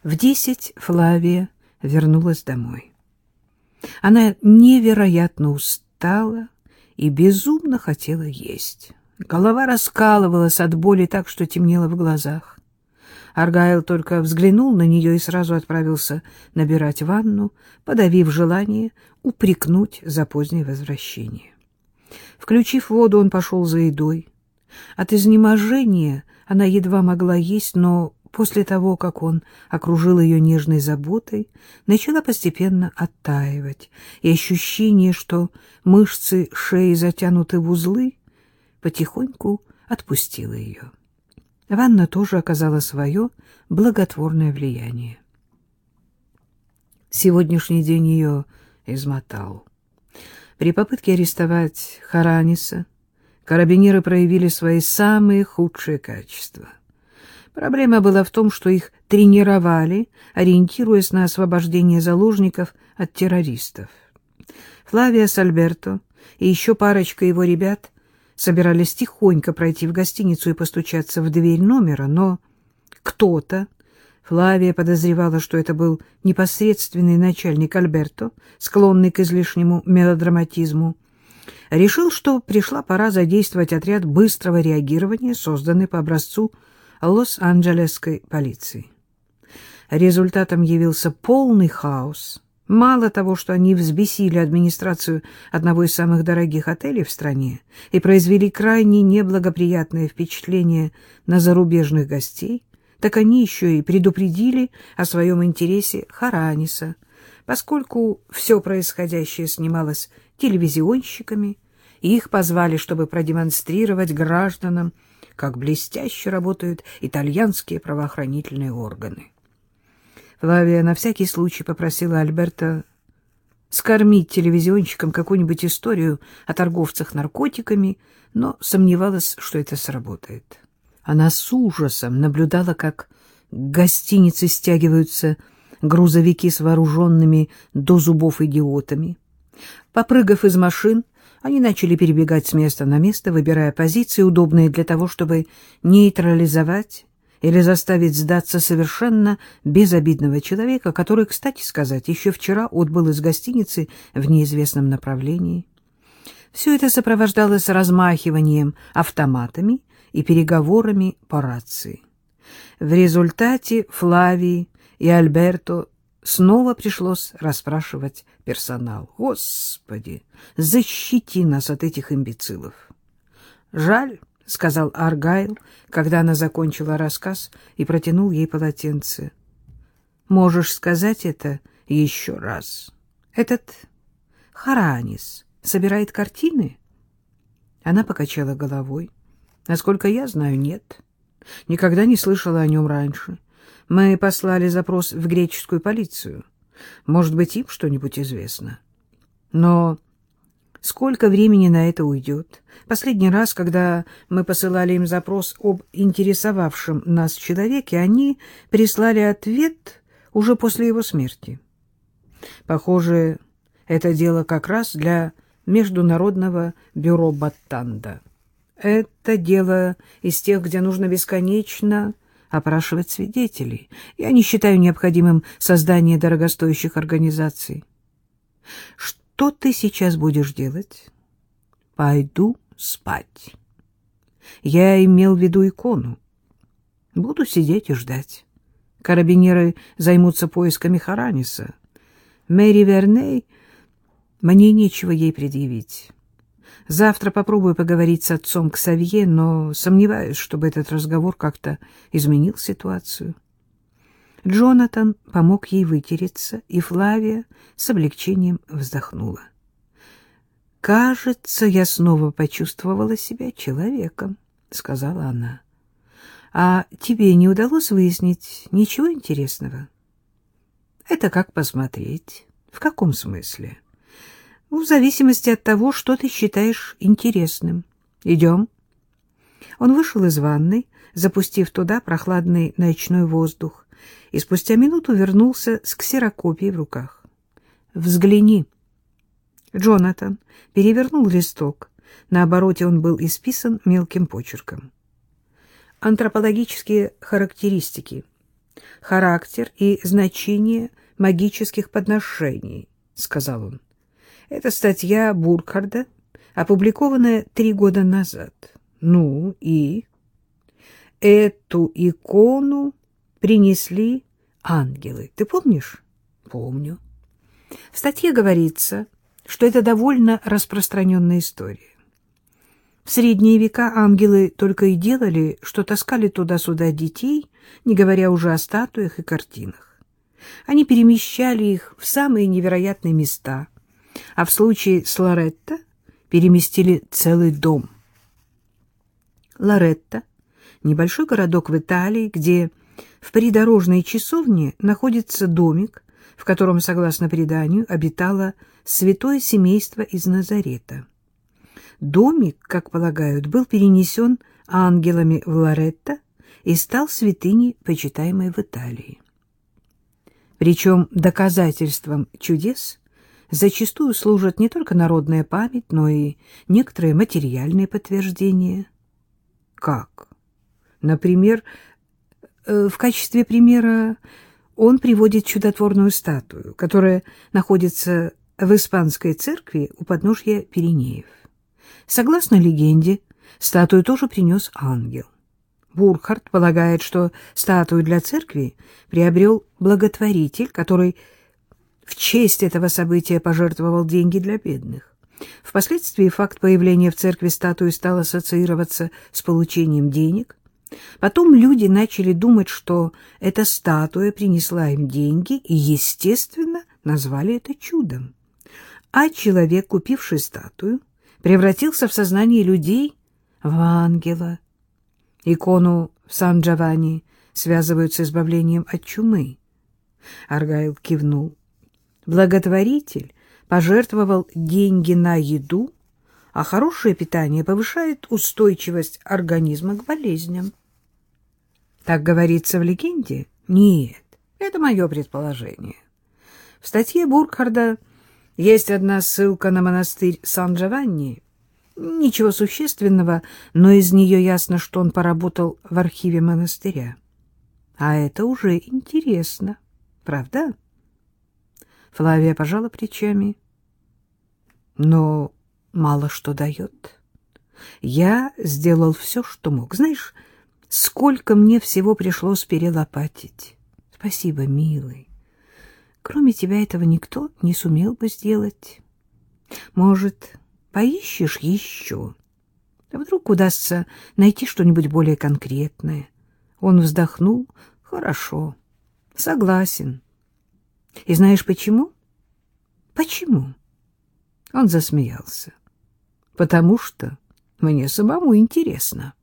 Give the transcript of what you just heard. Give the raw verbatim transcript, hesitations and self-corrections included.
В десять Флавия вернулась домой. Она невероятно устала и безумно хотела есть. Голова раскалывалась от боли так, что темнело в глазах. Аргайл только взглянул на нее и сразу отправился набирать ванну, подавив желание упрекнуть за позднее возвращение. Включив воду, он пошел за едой. От изнеможения она едва могла есть, но после того, как он окружил ее нежной заботой, начала постепенно оттаивать, и ощущение, что мышцы шеи затянуты в узлы, потихоньку отпустило ее. Ванна тоже оказала свое благотворное влияние. Сегодняшний день ее измотал. При попытке арестовать Хараниса карабинеры проявили свои самые худшие качества. Проблема была в том, что их тренировали, ориентируясь на освобождение заложников от террористов. Флавия с Альберто и еще парочка его ребят собирались тихонько пройти в гостиницу и постучаться в дверь номера, но кто-то, Флавия подозревала, что это был непосредственный начальник Альберто, склонный к излишнему мелодраматизму, решил, что пришла пора задействовать отряд быстрого реагирования, созданный по образцу Лос-Анджелесской полиции. Результатом явился полный хаос. Мало того, что они взбесили администрацию одного из самых дорогих отелей в стране и произвели крайне неблагоприятное впечатление на зарубежных гостей, так они еще и предупредили о своем интересе Хараниса, поскольку все происходящее снималось телевизионщиками, и их позвали, чтобы продемонстрировать гражданам, как блестяще работают итальянские правоохранительные органы. Флавия на всякий случай попросила Альберто скормить телевизионщикам какую-нибудь историю о торговцах наркотиками, но сомневалась, что это сработает. Она с ужасом наблюдала, как к гостинице стягиваются грузовики с вооруженными до зубов идиотами. Попрыгав из машин, они начали перебегать с места на место, выбирая позиции, удобные для того, чтобы нейтрализовать или заставить сдаться совершенно безобидного человека, который, кстати сказать, еще вчера отбыл из гостиницы в неизвестном направлении. Все это сопровождалось размахиванием автоматами и переговорами по рации. В результате Флавии и Альберто снова пришлось расспрашивать персонал. «Господи, защити нас от этих имбецилов!» «Жаль», — сказал Аргайл, когда она закончила рассказ и протянул ей полотенце. «Можешь сказать это еще раз? Этот Харанис собирает картины?» Она покачала головой. «Насколько я знаю, нет. Никогда не слышала о нем раньше. Мы послали запрос в греческую полицию. Может быть, им что-нибудь известно. Но сколько времени на это уйдет? Последний раз, когда мы посылали им запрос об интересовавшем нас человеке, они прислали ответ уже после его смерти. Похоже, это дело как раз для Международного бюро Баттанда. Это дело из тех, где нужно бесконечно опрашивать свидетелей. Я не считаю необходимым создание дорогостоящих организаций. Что ты сейчас будешь делать? Пойду спать. Я имел в виду икону. Буду сидеть и ждать. Карабинеры займутся поисками Хараниса. Мэри Верней, мне нечего ей предъявить. Завтра попробую поговорить с отцом Ксавье, но сомневаюсь, чтобы этот разговор как-то изменил ситуацию. Джонатан помог ей вытереться, и Флавия с облегчением вздохнула. «Кажется, я снова почувствовала себя человеком», — сказала она. «А тебе не удалось выяснить ничего интересного?» «Это как посмотреть. В каком смысле?» «В зависимости от того, что ты считаешь интересным. Идем». Он вышел из ванной, запустив туда прохладный ночной воздух, и спустя минуту вернулся с ксерокопией в руках. «Взгляни». Джонатан перевернул листок. На обороте он был исписан мелким почерком. Антропологические характеристики. «Характер и значение магических подношений», — сказал он. «Это статья Буркхарда, опубликованная три года назад. Ну и...» «Эту икону принесли ангелы. Ты помнишь?» «Помню». В статье говорится, что это довольно распространенная история. В средние века ангелы только и делали, что таскали туда-сюда детей, не говоря уже о статуях и картинах. Они перемещали их в самые невероятные места, а в случае с Лоретто переместили целый дом. Лоретто — небольшой городок в Италии, где в придорожной часовне находится домик, в котором, согласно преданию, обитало святое семейство из Назарета. Домик, как полагают, был перенесен ангелами в Лоретто и стал святыней, почитаемой в Италии. Причем доказательством чудес зачастую служат не только народная память, но и некоторые материальные подтверждения. Как? Например, в качестве примера он приводит чудотворную статую, которая находится в испанской церкви у подножья Пиренеев. Согласно легенде, статую тоже принес ангел. Буркхард полагает, что статую для церкви приобрел благотворитель, который в честь этого события пожертвовал деньги для бедных. Впоследствии факт появления в церкви статуи стал ассоциироваться с получением денег. Потом люди начали думать, что эта статуя принесла им деньги, и, естественно, назвали это чудом. А человек, купивший статую, превратился в сознании людей в ангела. Икону в Сан-Джованни связывают с избавлением от чумы. Аргайл кивнул. Благотворитель пожертвовал деньги на еду, а хорошее питание повышает устойчивость организма к болезням. Так говорится в легенде? Нет, это мое предположение. В статье Буркхарда есть одна ссылка на монастырь Сан-Джованни. Ничего существенного, но из нее ясно, что он поработал в архиве монастыря. А это уже интересно, правда? Флавия пожала плечами. Но мало что дает. Я сделал все, что мог. Знаешь, сколько мне всего пришлось перелопатить. Спасибо, милый. Кроме тебя этого никто не сумел бы сделать. Может, поищешь еще? А вдруг удастся найти что-нибудь более конкретное? Он вздохнул. Хорошо, согласен. И знаешь почему? Почему? Он засмеялся. Потому что мне самому интересно.